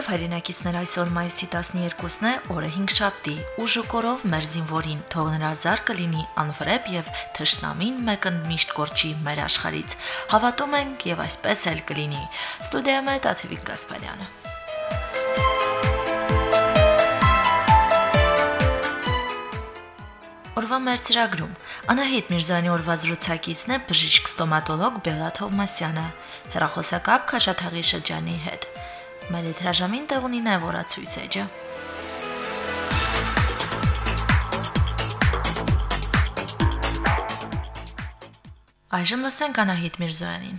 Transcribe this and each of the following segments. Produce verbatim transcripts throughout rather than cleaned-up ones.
Բարև հայրենակիցներ, այսօր մայիսի տասներկուսն է, օրը հինգշաբթի, ուժ ու կորով մեր զինվորին, թող նրա զարկը լինի անվրեպ եւ թշնամին մեկն միշտ կորչի մեր աշխարից։ Հավատում ենք եւ այսպես էլ կլինի։ Ստուդիայում է Տաթևիկ Գասպարյանը։ Օրվա մեր ծրագրում Անահիտ Միրզոյանի օրվա զրուցակիցն է բժիշկ ստոմատոլոգ Բելլա Թովմասյանը, հեռախոսակապ Քաշաթաղի շրջանի հետ։ Մեր հրաժամին տեղ ունի նաև օրացույց էջը։ Այժմ լսենք Անահիտ Միրզոյանին։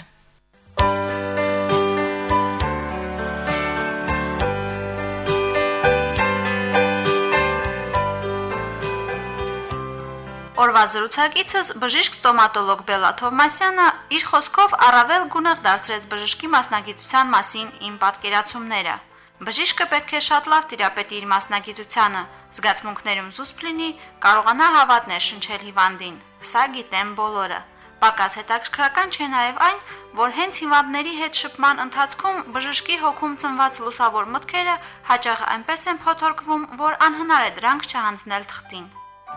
Օրվա զրուցակիցս բժիշկ ստոմատոլոգ Բելլա Թովմասյանը իր խոսքով առավել գունեղ դարձրեց բժշկի մասնագիտության մասին իմ պատկերացումները։ Բժիշկը պետք է շատ լավ տիրապետի իր մասնագիտությանը, զգացմունքներում զուսպ լինի, կարողանա հավատներ շնչել հիվանդին։ Սա գիտեն բոլորը։ Պակաս հետաքրքրական չէ նաև այն, որ հենց հիվանդների հետ շփման ընթացքում բժշկի հոգում ծնված լուսավոր մտքերը հաճախ այնպես են փոթորկվում, որ անհնար է դրանք չհանձնել թղթին։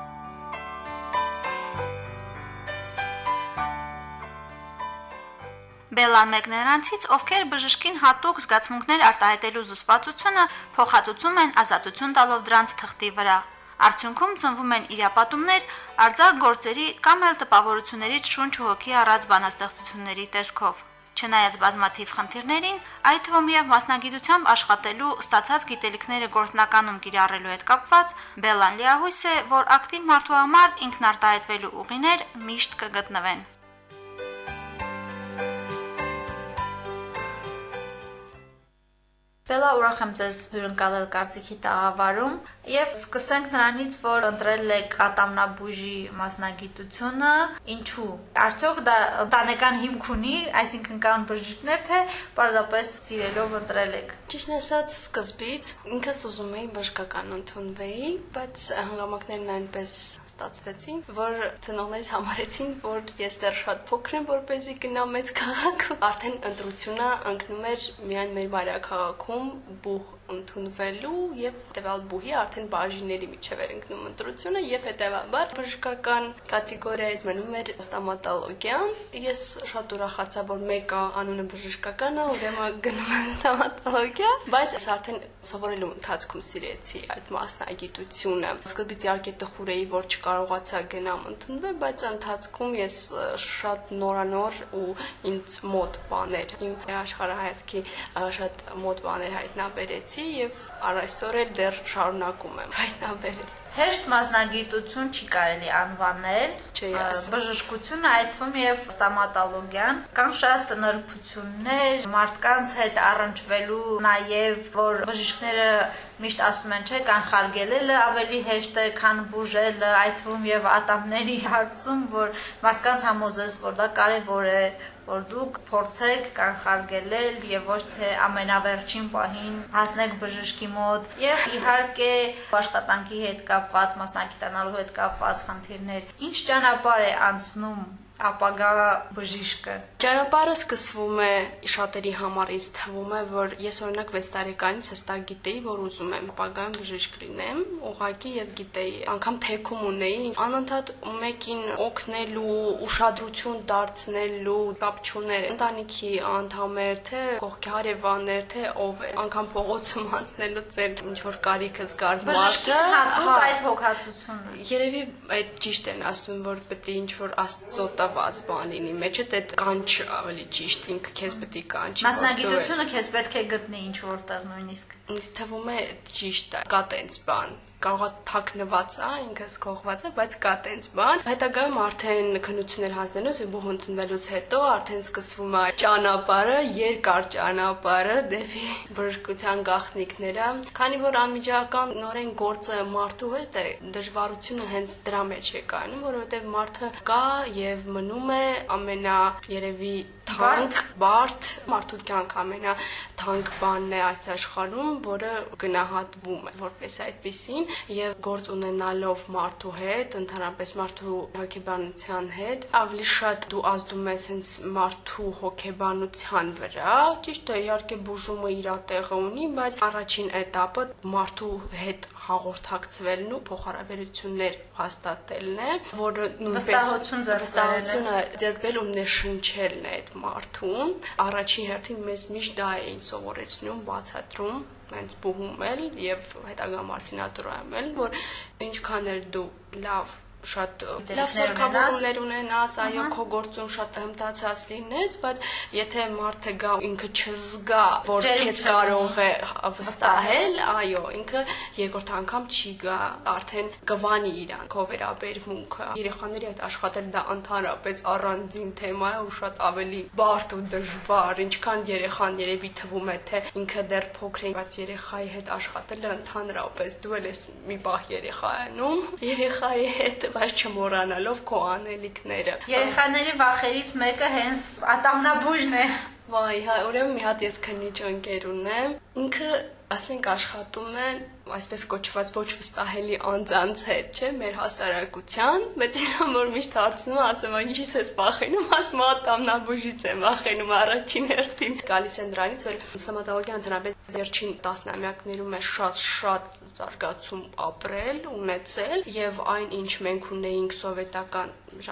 Բելլան մեկն է նրանցից, ովքեր բժշկին հատուկ զգացմունքներ արտահայտելու զսպվածությունը փոխհատուցում են ազատություն տալով դրանց թղթի վրա։ Արդյունքում ծնվում են իրապատումներ, արձակ գործերի կամ էլ տպավորություններից շունչ ու հոգի առած բանաստեղծությունների տեսքով։ Չնայած բազմաթիվ խնդիրներին, այդ թվում եւ մասնագիտությամբ աշխատելու ստացած գիտելիքները գործնականում կիրառելու հետ կապված, Բելլան լիահույս է, որ ակտիվ մարդու համար ինքնարտահայտվելու ուղիներ միշտ կգտնվեն։ Բելլա, ուրախ եմ ձեզ հյուրընկալել Կարծիքի տաղավարում եւ սկսենք նրանից, որ ընտրել եք ատամնաբույժի մասնագիտությունը, ինչու։ Արդյոք դա ընտանեկան հիմք ունի, այսինքն կան բժիշկներ, թե պարզապես սիրելով ընտրել եք։ Ճիշտն ասած, սկզբից ինքս ուզում էի բժշկական ընդունվեի, բայց հանգամանքներն այնպես ստացվեցին, որ ծնողներս համարեցին, որ ես դեռ շատ փոքր եմ, որպեսզի գնամ մեծ քաղաք։ Արդեն ընտրությունը ընկնում էր միայն մեր մայրաքաղաքում բուհ ընդունվելու եւ հետեւալ բուհի արդեն բաժինների միջև էր ընկնում ընտրությունը եւ հետեւաբար բժշկական կատեգորիայից մնում էր ստոմատոլոգիան։ Ես շատ ուրախացա, որ մեկը անունը բժշկական է, ուրեմն գնում եմ ստոմատոլոգիա, բայց ես արդեն սովորելու ընթացքում սիրեցի այդ մասնագիտությունը։ Սկզբից իհարկե տխուր էի, որ չկարողացա գնամ ընդունվել, բայց ընթացքում ես շատ նորանոր ու ինձ մոտ բաներ, իմ աշխարհայացքի շատ մոտ բաներ հայտնաբերեցի եւ առայսօր էլ դեռ շարունակում եմ հայտնաբերել։ Հեշտ մասնագիտություն չի կարելի անվանել, բժշկությունը այդ թվում եւ ստոմատոլոգիան, կան շատ նրբություններ, մարդկանց հետ առնչվելու նաեւ, որ բժիշկները միշտ ասում են, չէ, կանխարգելելը ավելի հեշտ է, քան բուժելը, այդ թվում եւ ատամների հարցում, որ մարդկանց համոզես, որ դա կարեւոր է, որ դուք փորձեք կանխարգելել եւ ոչ թե ամենավերջին պահին հասնեք բժշկի մոտ եւ իհարկե աշխատանքի հետ կապված, մասնագիտանալու հետ կապված խնդիրներ։ Ինչ ճանապարհ է անցնում ապագա բժիշկը։ Ճանապարհը սկսվում է շատերի համար ինձ թվում է, որ ես օրինակ վեց տարեկանից հստակ գիտեի, որ ուզում եմ ապագայում բժիշկ լինեմ, ուղղակի ես գիտեի, անգամ թեքում ունեի, անընդհատ մեկին օգնելու, ուշադրություն դարձնելու կապ չուներ, ընտանիքի անդամներ, թե կողքի հարևաններ, թե ով է, անգամ փողոցում անցնելու ծեր ինչ որ կարիքս կար մարդը, հատուկ այդ հոգացությունը։ Երևի այդ ճիշտ են ասում, որ պետք է ինչ որ Աստծո տված բան լինի, մեջը դե կանչ ավելի ճիշտ, ինքը քեզ պետք է կանչի։ Մասնագիտությունը քեզ պետք է գտնի ինչ որտեղ նույնիսկ։ Ինձ թվում է ճիշտ է, կա տենց բան։ Կարող է թաքնված է, ինքս կողված է, բայց կա տենց բան։ Հետագայում արդեն քննություններ հանձնելուց եւ բուհ ընդունվելուց հետո արդեն սկսվում է ճանապարհը, երկար ճանապարհը դեպի բժշկության գաղտնիքները, քանի որ անմիջական նորեն գործը մարդու հետ է, դժվարությունը հենց դրա մեջ է կայանում, որովհետեւ մարդը կա եւ մնում է ամենա երևի թանկ, բարդ, մարդու կյանք ամենաթանկ բանն է այս աշխարհում, որը գնահատվում է որպես այդպեսին եւ գործ ունենալով մարդու հետ, ընդհանրապես մարդու հոգեբանության հետ, ավելի շատ դու ազդում ես հենց մարդու հոգեբանության վրա, ճիշտ է, իհարկե բուժումը իր տեղը ունի, բայց առաջին էտապը մարդու հետ հաղորդակցվելն ու փոխհարաբերություններ հաստատելն է, որը նույնպես վստահությունը ձեռբել ու ներշնչելն է այդ մարդուն։ Առաջին հերթին մեզ միշտ դա էին սովորեցնում, բացատրում, հենց բուհում էլ եւ հետագա մարզինատուրայում էլ, որ ինչքան էլ դու լավ շատ լավ սարքավորումներ ունենաս, այո, քո գործում շատ հմտացած լինես, բայց եթե մարդը գա ինքը չզգա, որ քեզ կարող է վստահել, այո, ինքը երկրորդ անգամ չի գա, արդեն կվանի իրան քո վերաբերմունքը։ Երեխաների հետ աշխատել դա ընդհանրապես առանձին թեմա է ու շատ ավելի բարդ ու դժվար, ինչքան երեխան երևի թվում է, թե ինքը դեռ փոքր է, բայց երեխայի հետ աշխատելը ընդհանրապես դու էլ ես մի պահ երեխա անում, երեխայի հետ բայց չմոռանալով քո անելիքները։ Երեխաների վախերից մեկը հենց ատամնաբույժն է։ Վայ, հա, ուրեմն մի հատ ես քննիչ ընկեր ունեմ, ինքը ասենք աշխատում է այսպես կոչված ոչ վստահելի անձանց հետ, չէ, մեր հասարակության, բայց իրան որ միշտ հարցնում, ասում եմ, ինչի՞ց ես վախենում, ասում եմ, ատամնաբույժից եմ վախենում առաջին հերթին։ Գալիս են դրանից, որ ստոմատոլոգիան ընդհանրապես վերջին տասնամյակներում է շատ-շատ զարգացում ապրել, ունեցել, եւ այն, ինչ մենք ունեինք սովետական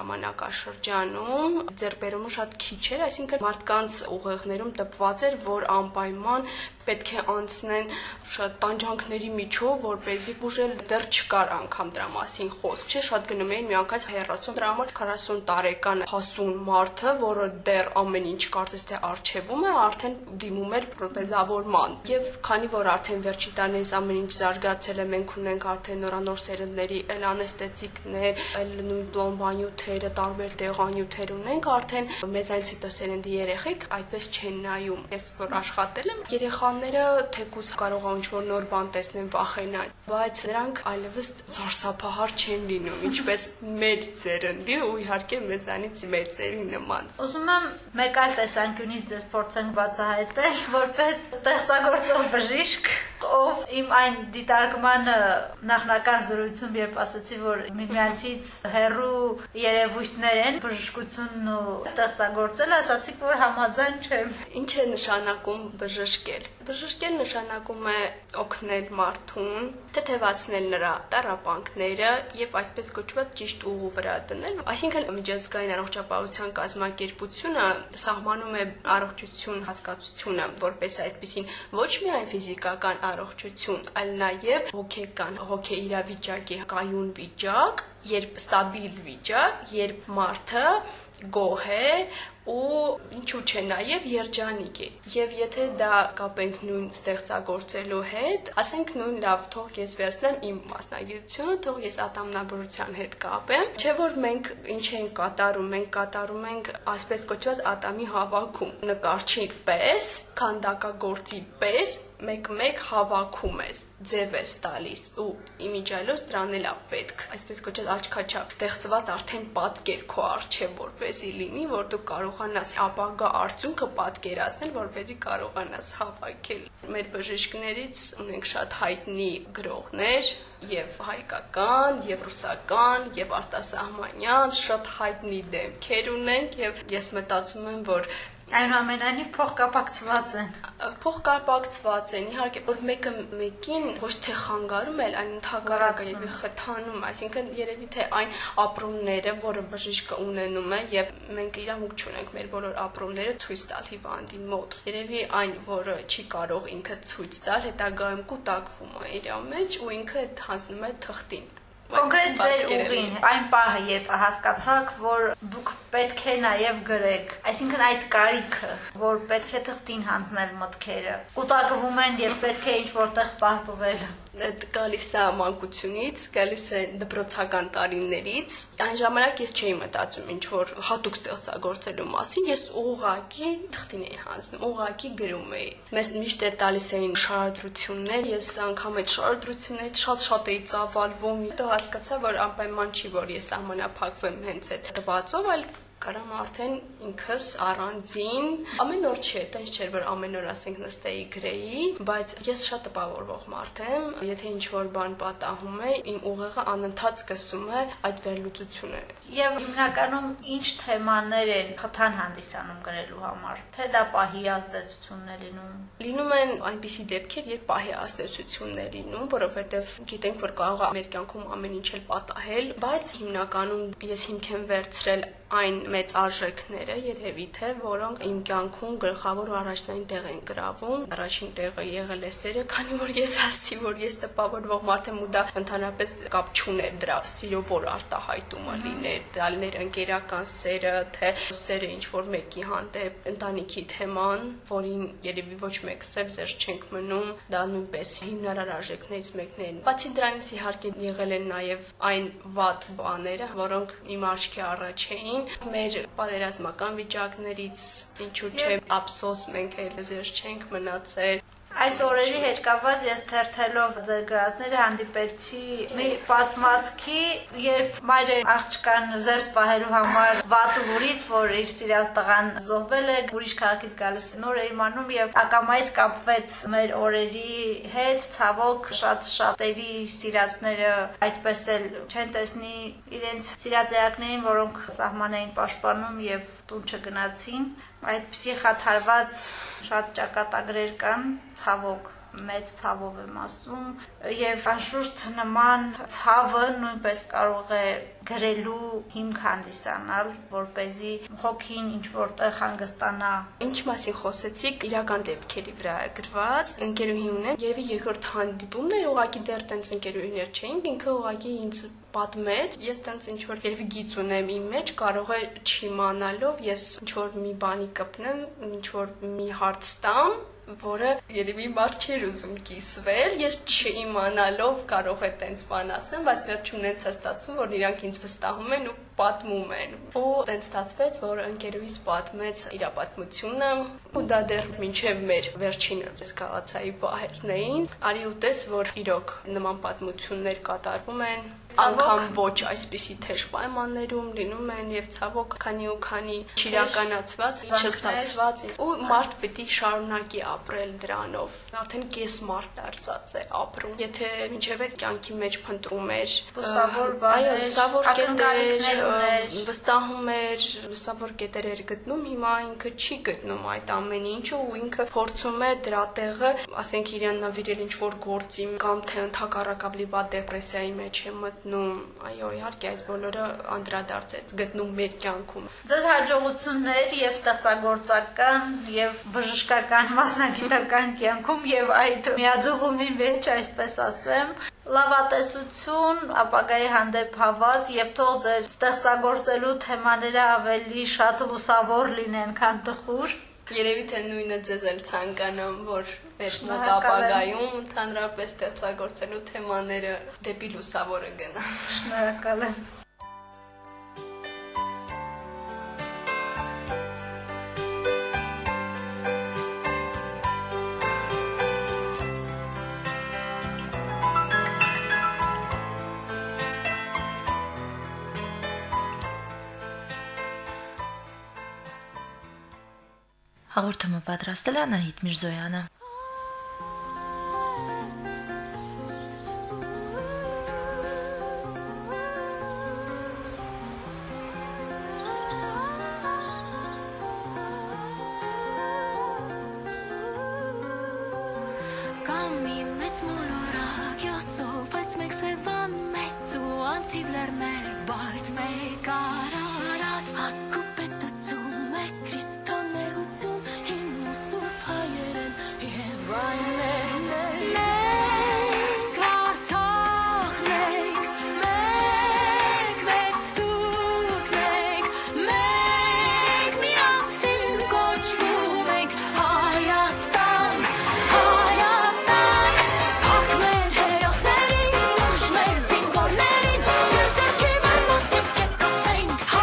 ժամանակաշրջանում, ձեռբերումը շատ քիչ էր, այսինքն մարդկանց ուղեղներում տպված էր, որ անպայման պետք է անցնեն շատ տանջանքների միջով, որպեսզի բուժել դեռ չկար անգամ դրա մասին խոսք, չէ, շատ գնում էին միանգամից հեռացում դրա համար քառասուն տարեկան հասուն մարդը, որը դեռ ամեն ինչ կարծես թե արժևում է, արդեն դիմում էր պրոթեզավորման։ Եվ քանի որ արդեն վերջի տարիներից ամեն ինչ զարգացել է, մենք ունենք արդեն նորանոր սերնդների էլ անեստետիկներ, էլ նույն պլոմբանյութերը, տարբեր դեղանյութեր ունենք, արդեն մեծանից հետո սերնդի երեխեք այդպես չեն նայում։ Ես որ աշխատել եմ, երեխաները թեկուզ կարող է ինչ-որ նոր բան տեսնեն, վախենան, բայց նրանք այլևս զարսափահար չեն լինում, ինչպես մեր սերնդի ու իհարկե մեծանից մեծերի նման։ Ուզում եմ մեկ այլ տեսանկյունից ձեզ փորձենք բացահայտել, որպես ստեղծագործող բժիշկ, ով իմ այն դիտարկմանը նախնական զրույցում, երբ ասացի, որ միմյանցից հեռու երևույթներ են, բժշկությունն ու ստեղծագործել, ասացիք, որ համաձայն չեմ։ Ինչ է նշանակում բժշկել։ Բժշկել նշանակում է օգնել մարդուն, թեթևացնել նրա տառապանքները եւ այսպես կոչված ճիշտ ուղու վրա դնել։ Այսինքն միջազգային առողջապահության կազմակերպությունը սահմանում է առողջություն հասկացությունը որպես այդպիսին ոչ միայն ֆիզիկական առողջություն, այլ նաեւ հոգեկան, հոգեիրավիճակի կայուն վիճակ, երբ ստաբիլ վիճակ, երբ մարդը գոհ է ու ինչու՞ չէ նաև երջանիկ է։ Եվ եթե դա կապենք նույն ստեղծագործելու հետ, ասենք նույն լավ, թող ես վերցնեմ իմ մասնագիտությունը, թող ես ատամնաբուժության հետ կապեմ, չէ՞ որ մենք ինչ ենք կատարում, մենք կատարում ենք այսպես կոչված ատամի հավաքում, նկարչի պես, քանդակագործի պես մեկ-մեկ հավաքում ես, ձև ես տալիս ու իմիջիալոց դրան էլ է պետք, այսպես կոչված աչքաչափ ստեղծված արդեն պատկեր քո առջև որպեսզի լինի, որ դու կարողանաս ապագա արդյունքը պատկերացնել, որպեսզի կարողանաս հավաքել։ Մեր բժիշկներից ունենք շատ հայտնի գրողներ, եւ հայկական, եւ ռուսական, եւ արտասահմանյան, շատ հայտնի դեմքեր ունենք եւ ես մտածում եմ, որ այնուամենայնիվ փոխկապակցված են։ Փոխկապակցված են, իհարկե, որ մեկը մեկին ոչ թե խանգարում էլ, այլ ընդհակառակը եւ խթանում, այսինքն երևի թե այն ապրումները, որը բժիշկը ունենում է եւ մենք իրավունք չունենք մեր բոլոր ապրումները ցույց տալ հիվանդի մոտ։ Երևի այն, որը չի կարող ինքը ցույց տալ, հետագայում կուտակվում է իր մեջ ու ինքը հանձնում է թղթին։ Կոնկրետ ձեր ուղին, այն պահը, երբ հասկացաք, որ դուք պետք է նաև գրեք, այսինքն այդ կարիքը, որ պետք է թղթին հանձնել մտքերը, կուտակվում են եւ պետք է ինչ-որտեղ պարպվել։ Գալիս է մանկությունից, գալիս է դպրոցական տարիներից, այն ժամանակ ես չէի մտածում ինչ որ հատուկ ստեղծագործելու մասին, ես ուղղակի թղթին էի հանձնում, ուղղակի գրում էի։ Մեզ միշտ էր տալիս էին շարադրություններ, ես անգամ այդ շարադրություններից շատ-շատ էի ծավալվում, հետո հասկացա, որ անպայման չի, որ ես սահմանափակվեմ հենց այդ տվածով, այլ Կարամ արդեն ինքս առանձին ամեն օր չէ, տենց չէր որ ամեն օր ասենք նստեի գրեի, բայց ես շատ տպավորվող մարդ եմ, եթե ինչ-որ բան պատահում է, իմ ուղեղը անընդհատ սկսում է այդ վերլուծությունը։ Եվ հիմնականում ինչ թեմաներ են խթան հանդիսանում գրելու համար, թե դա պահի ազդեցությունն է լինում։ Լինում են այնպիսի դեպքեր, երբ պահի ազդեցությունն է լինում, որովհետև գիտենք, որ կարող է մեր կյանքում ամեն ինչ էլ պատահել, բայց հիմնականում ես հիմք եմ վերցրել այն մեծ արժեքները երևի թե որոնք իմ կյանքում գլխավոր ու առաջնային տեղ են գրավում։ Առաջին տեղը եղել է սերը, քանի որ ես հասցի, որ ես տպավորվող մարդ եմ ու դա ընդհանրապես կապ չուներ դրա սիրո որ արտահայտումը լիներ, դալներ ընկերական սերը, թե սերը ինչ որ մեկի հանդեպ, ընտանիքի թեման, որին երևի ոչ մեկս էլ զերծ չենք մնում, դա նույնպես հիմնարար արժեքներից մեկն է։ Բացի դրանից իհարկե եղել են նաև այն վատ բաները, որոնք իմ աչքի առաջ էին մեր պատերազմական վիճակներից, ինչու՞ չէ, ափսոս մենք էլ զերծ չենք մնացել։ Այս օրերի հետ կապված ես թերթելով ձեր գրածները հանդիպեցի մի պատմվածքի, երբ մայրը աղջկան զերծ պահելու համար վատուրից, որ իր սիրած տղան զոհվել է, ուրիշ քաղաքից գալիս նոր է իմանում եւ ակամայից կապվեց մեր օրերի հետ, ցավոք շատ շատերի սիրածները այդպես էլ չեն տեսնի իրենց սիրած էակներին, որոնք սահման էին պաշտպանում եւ տուն չգնացին։ Այդպիսի խաթարված շատ ճակատագրեր կան, ցավոք, մեծ ցավով եմ ասում, եւ անշուշտ նման ցավը նույնպես կարող է գրելու հիմք հանդիսանալ, որպեսզի հոգին ինչ որտեղ հանգստանա։ Ինչ մասին խոսեցիք, իրական դեպքերի վրա է գրված, ընկերուհի ունեմ, երևի երկրորդ հանդիպումն էր, ուղղակի դեռ տենց ընկերուհիներ չէինք, ինքը ուղղակի ինձ պատմեց, ես տենց ինչ որ երևի գիծ ունեմ իմ մեջ, կարող է չիմանալով ես ինչ որ մի բանի կպնեմ, ինչ որ մի հարց տամ, որը երևի մարդ չէր ուզում կիսվել, ես չիմանալով կարող է տենց բան ասեմ, բայց վերջում նենց է ստացվում, որ իրանք ինձ վստահում են ու պատմում են։ Ու տենց ստացվեց, որ ընկերուհիս պատմեց իր պատմությունը, ու դա դեռ մինչև մեր վերջին էսկալացիայի պահերն էին։ Արի ու տես, որ իրոք նման պատմություններ կատարվում են, անգամ ոչ այսպիսի թեժ պայմաններում լինում են եւ ցավոք քանի ու քանի չիրականացված, չստացված ու մարդ պետք է շարունակի ապրել դրանով։ Արդեն կես մարդ դարձած է ապրում։ Եթե մինչև այդ կյանքի մեջ փնտրում էր լուսավոր բաներ, լուսավոր կետեր, վստահում էր, լուսավոր կետեր էր գտնում, հիմա ինքը չի գտնում այդ ամեն ինչը ու ինքը փորձում է դրա տեղը, ասենք իրան նվիրել ինչ-որ գործի կամ թե ընդհակառակաբլի վատ դեպրեսիայի մեջ է մտնում։ Այո, իհարկե այս բոլորը անդրադարձ է գտնում մեր կյանքում։ Ձեզ հաջողություններ եւ ստեղծագործական եւ բժշկական մասնագիտական կյանքում եւ այդ միաձուլումի մեջ, այսպես ասեմ, լավատեսություն, ապագայի հանդեպ հավատ եւ թող ձեր ստեղծագործելու թեմաները ավելի շատ լուսավոր լինեն, քան տխուր։ Երևի թե նույնը ձեզ էլ ցանկանամ, որ մեր մոտ ապագայում ընդհանրապես ստեղծագործելու թեմաները դեպի լուսավորը գնան։ Շնորհակալ եմ։ Հաղորդումը պատրաստել է Անահիտ Միրզոյանը։ Կամ մի մեծ մոլորակ յոցով, բայց մեկ սևան մեծ ու անթիվլերներ, բայց մեկ արարած հասկու պետություն, մեկ քրիստոնեություն, հին ու սուրբ հայերեն և այլներն են։ Մենք Արցախն ենք, մեկ մեծ թուրքն ենք, մենք միասին կոչվում ենք Հայաստան, Հայաստան, փառք մեր հերոսներին, ուժ մեր զինվորներին, ձեր ձեռքի վրա մասիկ եք ասենք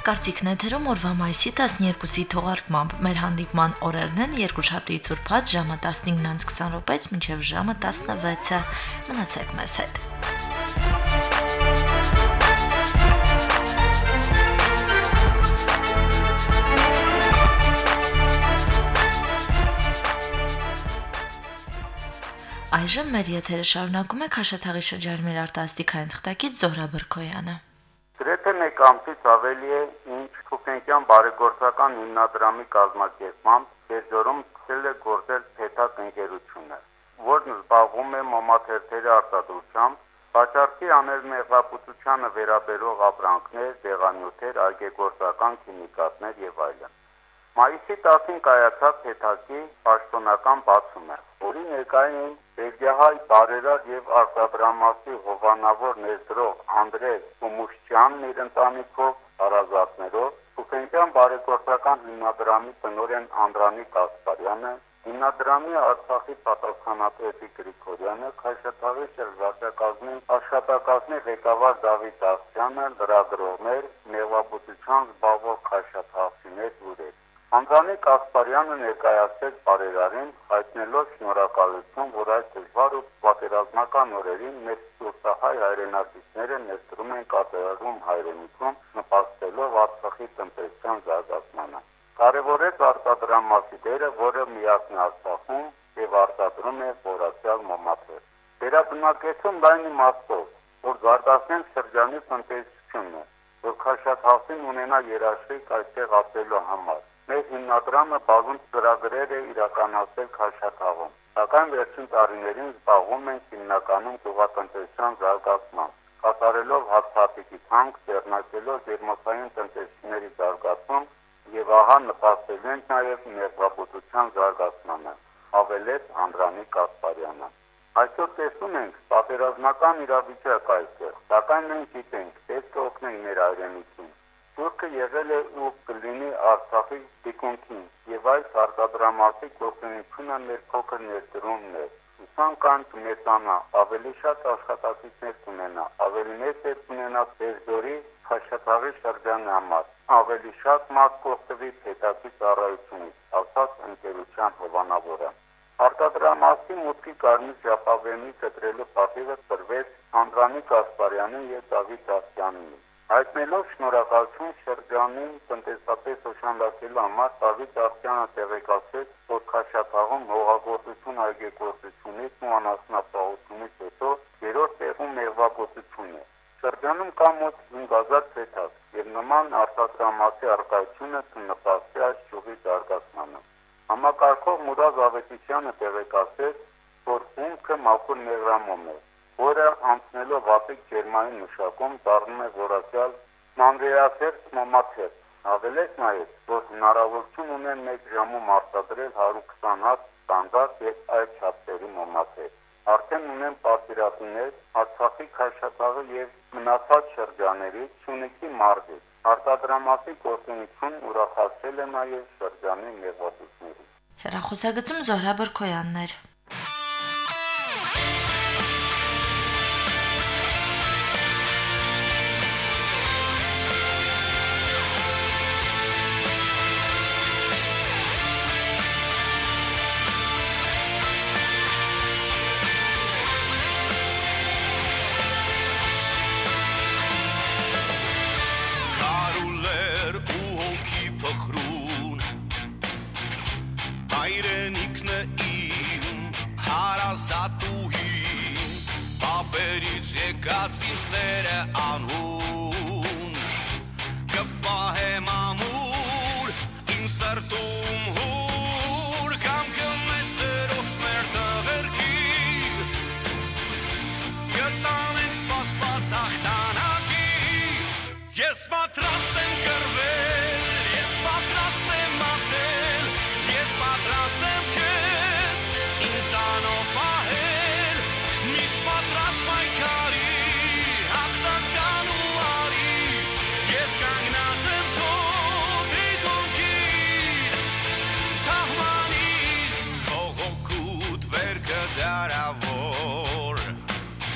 կարծիքն եթերում օրվա մայիսի տասներկուսի թողարկմամբ մեր հանդիպման օրերն են երկուշաբթիից ուրբաթ ժամը տասնինգ քսան րոպեից մինչև ժամը տասնվեցը։ Մնացեք մեզ հետ։ Այժմ մեր եթերը շարունակում է Քաշաթաղի շրջանի արտասթիկային թղթակից Զոհրա Բրքոյանը։ Գրեթե մեկ ամսից ավելի է, ինչ Թուքենկյան բարեգործական հիմնադրամի կազմակերպմամբ Գերձորում սկսել է գործել Փեթակ ընկերությունը, որն զբաղվում է մոմաթերթերի արտադրությամբ, վաճառքի աներմեղապուտությանը վերաբերող ապրանքներ, դեղանյութեր, այգեգործական քիմիկատներ եւ այլն։ Մայիսի տասին կայացավ Փեթակի պաշտոնական բացումը, որի ներկայ էին Բելգիահայ բարերար եւ արտադրամասի հովանավոր ներդրող Անդրեյ Կոմուշչյանն իր ընտանիքով, հարազատներով, Թուքենկյան բարեգործական հիմնադրամի տնօրեն Անդրանիկ Ասպարյանը, հիմնադրամի Արցախի պատասխանատու Գրիգորյանը, Քաշաթաղի շրջակազմի աշխատակազմի ղեկավար Դավիթ Աղջյանը, լրագրողներ, մեղվաբուծությամբ զբաղվող քաշաթաղցիներ լուրեր։ Անդրանիկ Ասպարյանը ներկայացրեց բարերարին, հայտնելով շնորհակալություն, որ այս դժվար ու պատերազմական օրերին մեր սուրսահայ հայրենակիցները ներդրում են կատարում հայրենիքում, նպաստելով Արցախի տնտեսության զարգացմանը։ Կարևորեց արտադրամասի դերը, որը միակն է Արցախում եւ արտադրում է որակյալ մոմաթեր։ Վերաբնակեցում լայն իմաստով, որ զարգացնենք շրջանի տնտեսությունը, որ Քաշաթաղին ունենա երաշխիք այստեղ ապրելու համար։ Մեր հիմնադրամը բազում ծրագրեր է իրականացել Քաշաթաղում, սակայն վերջին տարիներին զբաղվում ենք հիմնականում գյուղատնտեսության զարգացմամբ, կատարելով հացահատիկի ցանկ, ձեռնարկելով ջերմոցային տնտեսությունների զարգացում եւ ահա նպաստելու ենք նաեւ մեղվաբուծության զարգացմանը, հավելեց Անդրանիկ Ասպարյանը։ Այսօր տեսնում ենք պատերազմական իրավիճակ այստեղ, սակայն մենք գիտենք, պետք է օգնենք մեր հայրենիքին։ Թուրքը եղել է ու կլինի Արցախի դիկունքին եւ այս արտադրամասի գործունեությունը մեր փոքր ներդրումն է։ Ուսանքան կմեծանա, ավելի շատ աշխատակիցներ կունենա, ավելի մեծ է կունենա Գերձորի Քաշաթաղի շրջանի համար, ավելի շատ մարդ կօգտվի Փեթակի ծառայությունից, ասաց ընկերության հովանավորը։ Արտադրամասի մուտքի կարմիր ժապավենի կտրելու պատիվը տրվեց Անդրանիկ Ասպարյանին եւ Դավիթ Աղջյանին։ Հայտնելով շնորհակալություն շրջանին տնտեսապես օժանդակելու համար Դավիթ Աղջյանը տեղեկացրեց, որ Քաշաթաղում հողագործություն այգեգործությունից ու անասնապահությունից հետո երրորդ տեղում մեղվագործությունն է։ Շրջանում կա մոտ հինգ հազար փեթակ եւ նման արտադրամասի առկայությունը կնպաստի այս ճյուղի զարգացմանը։ Համակարգող Մուրադ Ավետիսյանը տեղեկացրեց, որ հումքը մաքուր մեղրամոմ է, որը անցնելով ատիկ ջերմային մշակում դառնում է որակյալ մանրէաթերթ մոմաթեր։ Հավելեց նաև, որ հնարավորություն ունեն մեկ ժամում արտադրել հարյուր քսան հատ ստանդարտ եւ այլ չափսերի մոմաթեր։ Արդեն ունեն պատվիրատուներ Արցախի Քաշաթաղի եւ մնացած շրջաններից, Սյունիքի մարզից։ Արտադրամասի գործունեություն ուրախացել է նաև շրջանի մեղվաբույսների։ Հեռախոսագծում Զոհրա Բրքոյանն էր։ Զատուհին Պապերից եկած իմ սերը անհուն Կպահեմ ամուր իմ սրտում հուր Կամ կմեծ սերոս մեր տղերքի Գտանենք սպասված աղթանակի Ես պատրաստ եմ կրվել Ես պատրաստ եմ մատել Ես պատրաստ եմ քեզ ինձանով պահել Միշտ պատրաստ պայքարի հաղթական ու արի Ես կանգնած եմ քո դիգունքին Սահմանին հողոքուտ վերքը դարավոր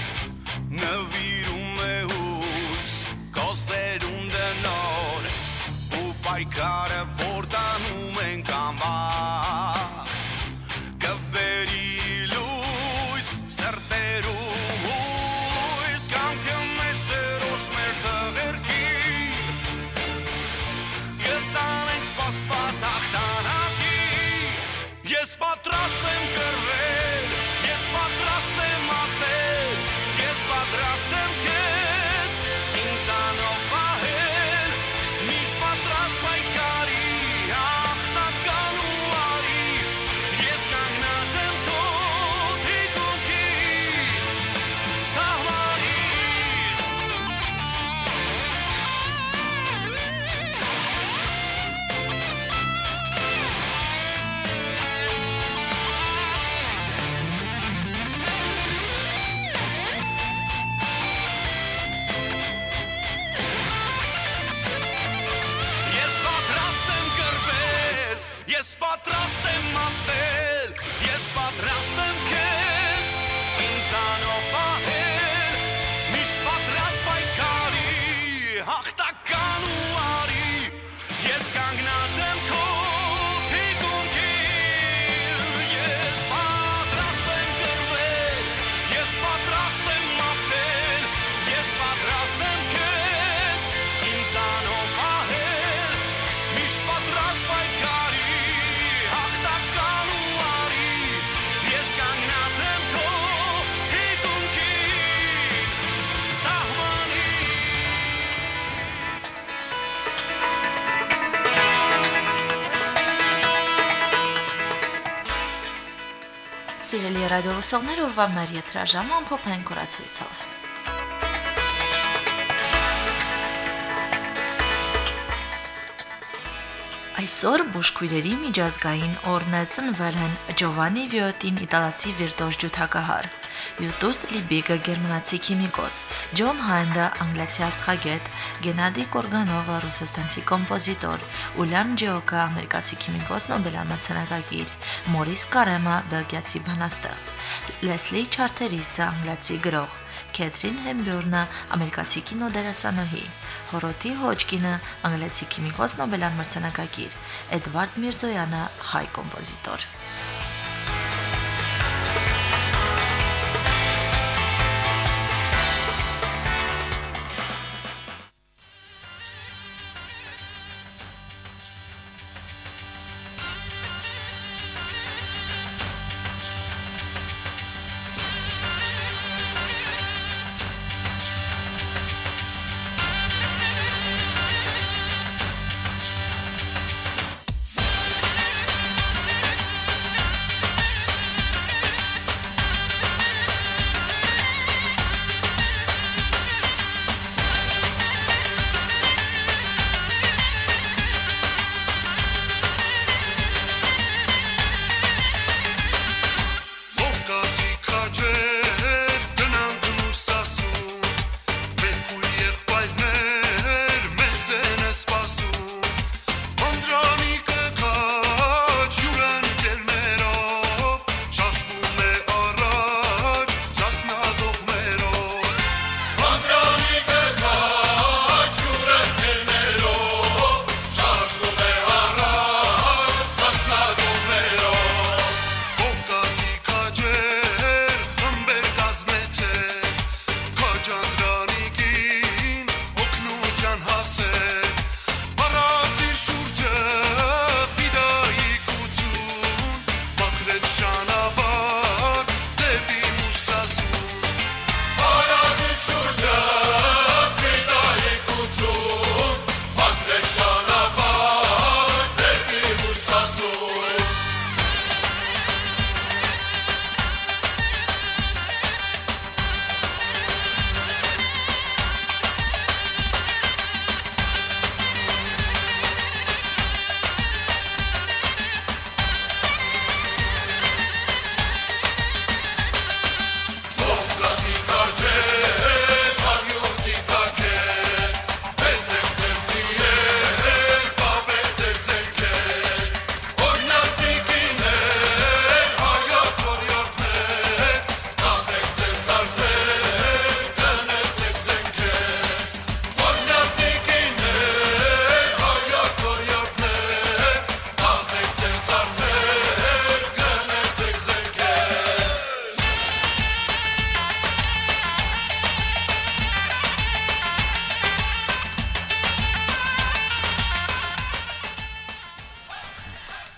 Նվիրում է հույս քո սերունդը նոր պայքարը որ տանում ենք անվախ կբերի լույս սրտերում հույս կանքը մեծերոս մեր տղերքի կտանենք սպասված հաղթանակի ես պատրաստ եմ կռվել ես պատրաստ եմ ատել ես պատրաստ եմ քեզ ինձանով պահել միշտ պատրաստ պայքարի հաղթական ու արի ես կանգնած եմ քո թիկունքին սահմանին Ես պատրաստ եմ կռվել, ես պատրաստ եմ մատել, ես պատրաստ եմ քեզ ինձանով պահել, միշտ պատրաստ պայքարի, հաղթական ու արի, ես կանգնած եմ քո թիկունքին, ես պատրաստ եմ կռվել, ես պատրաստ եմ մատել, ես պատրաստ եմ քեզ ինձանով պահել, միշտ պատրաստ պայքարի, հաղթական ու արի, ես կանգնած եմ քո թիկունքին, սահմանին Սիրելի ռադիոլսողներ, ուրվա մեր եթրաժամը ամփոփենք օրացույցով։ Այսօր բուժքույրերի միջազգային օրն է, ծնվել են Ջովանի Վիոտին իտալացի վիրտուոզ ջութակահար, Յուտուս Լիբիգը գերմանացի քիմիկոս, Ջոն Հայնդը անգլիացի աստղագետ, Գենադի Կորգանովը ռուսաստանցի կոմպոզիտոր, Ուլիամ Ջեոկը ամերիկացի քիմիկոս Նոբելյան մրցանակակիր, Մորիս Կարեմը բելգիացի բանաստեղծ, Լեսլի Չարթերիսը անգլիացի գրող, Քեթրին Հեմբյուրնը ամերիկացի կինոդերասանուհի, Հորոթի Հոջկինը անգլիացի քիմիկոս Նոբելյան մրցանակակիր, Էդվարդ Միրզոյանը հայ կոմպոզիտոր։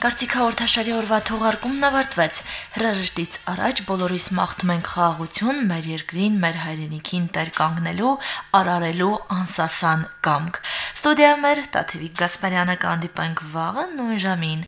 Կարծիք հաղորդաշարի օրվա թողարկումն ավարտվեց։ Հրաժեշտից առաջ բոլորիս մաղթում ենք խաղաղություն, մեր երկրին, մեր հայրենիքին տեր կանգնելու, արարելու անսասան կամք։ Ստուդիայում էր Տաթևիկ Գասպարյանը, կհանդիպենք վաղը նույն ժամին։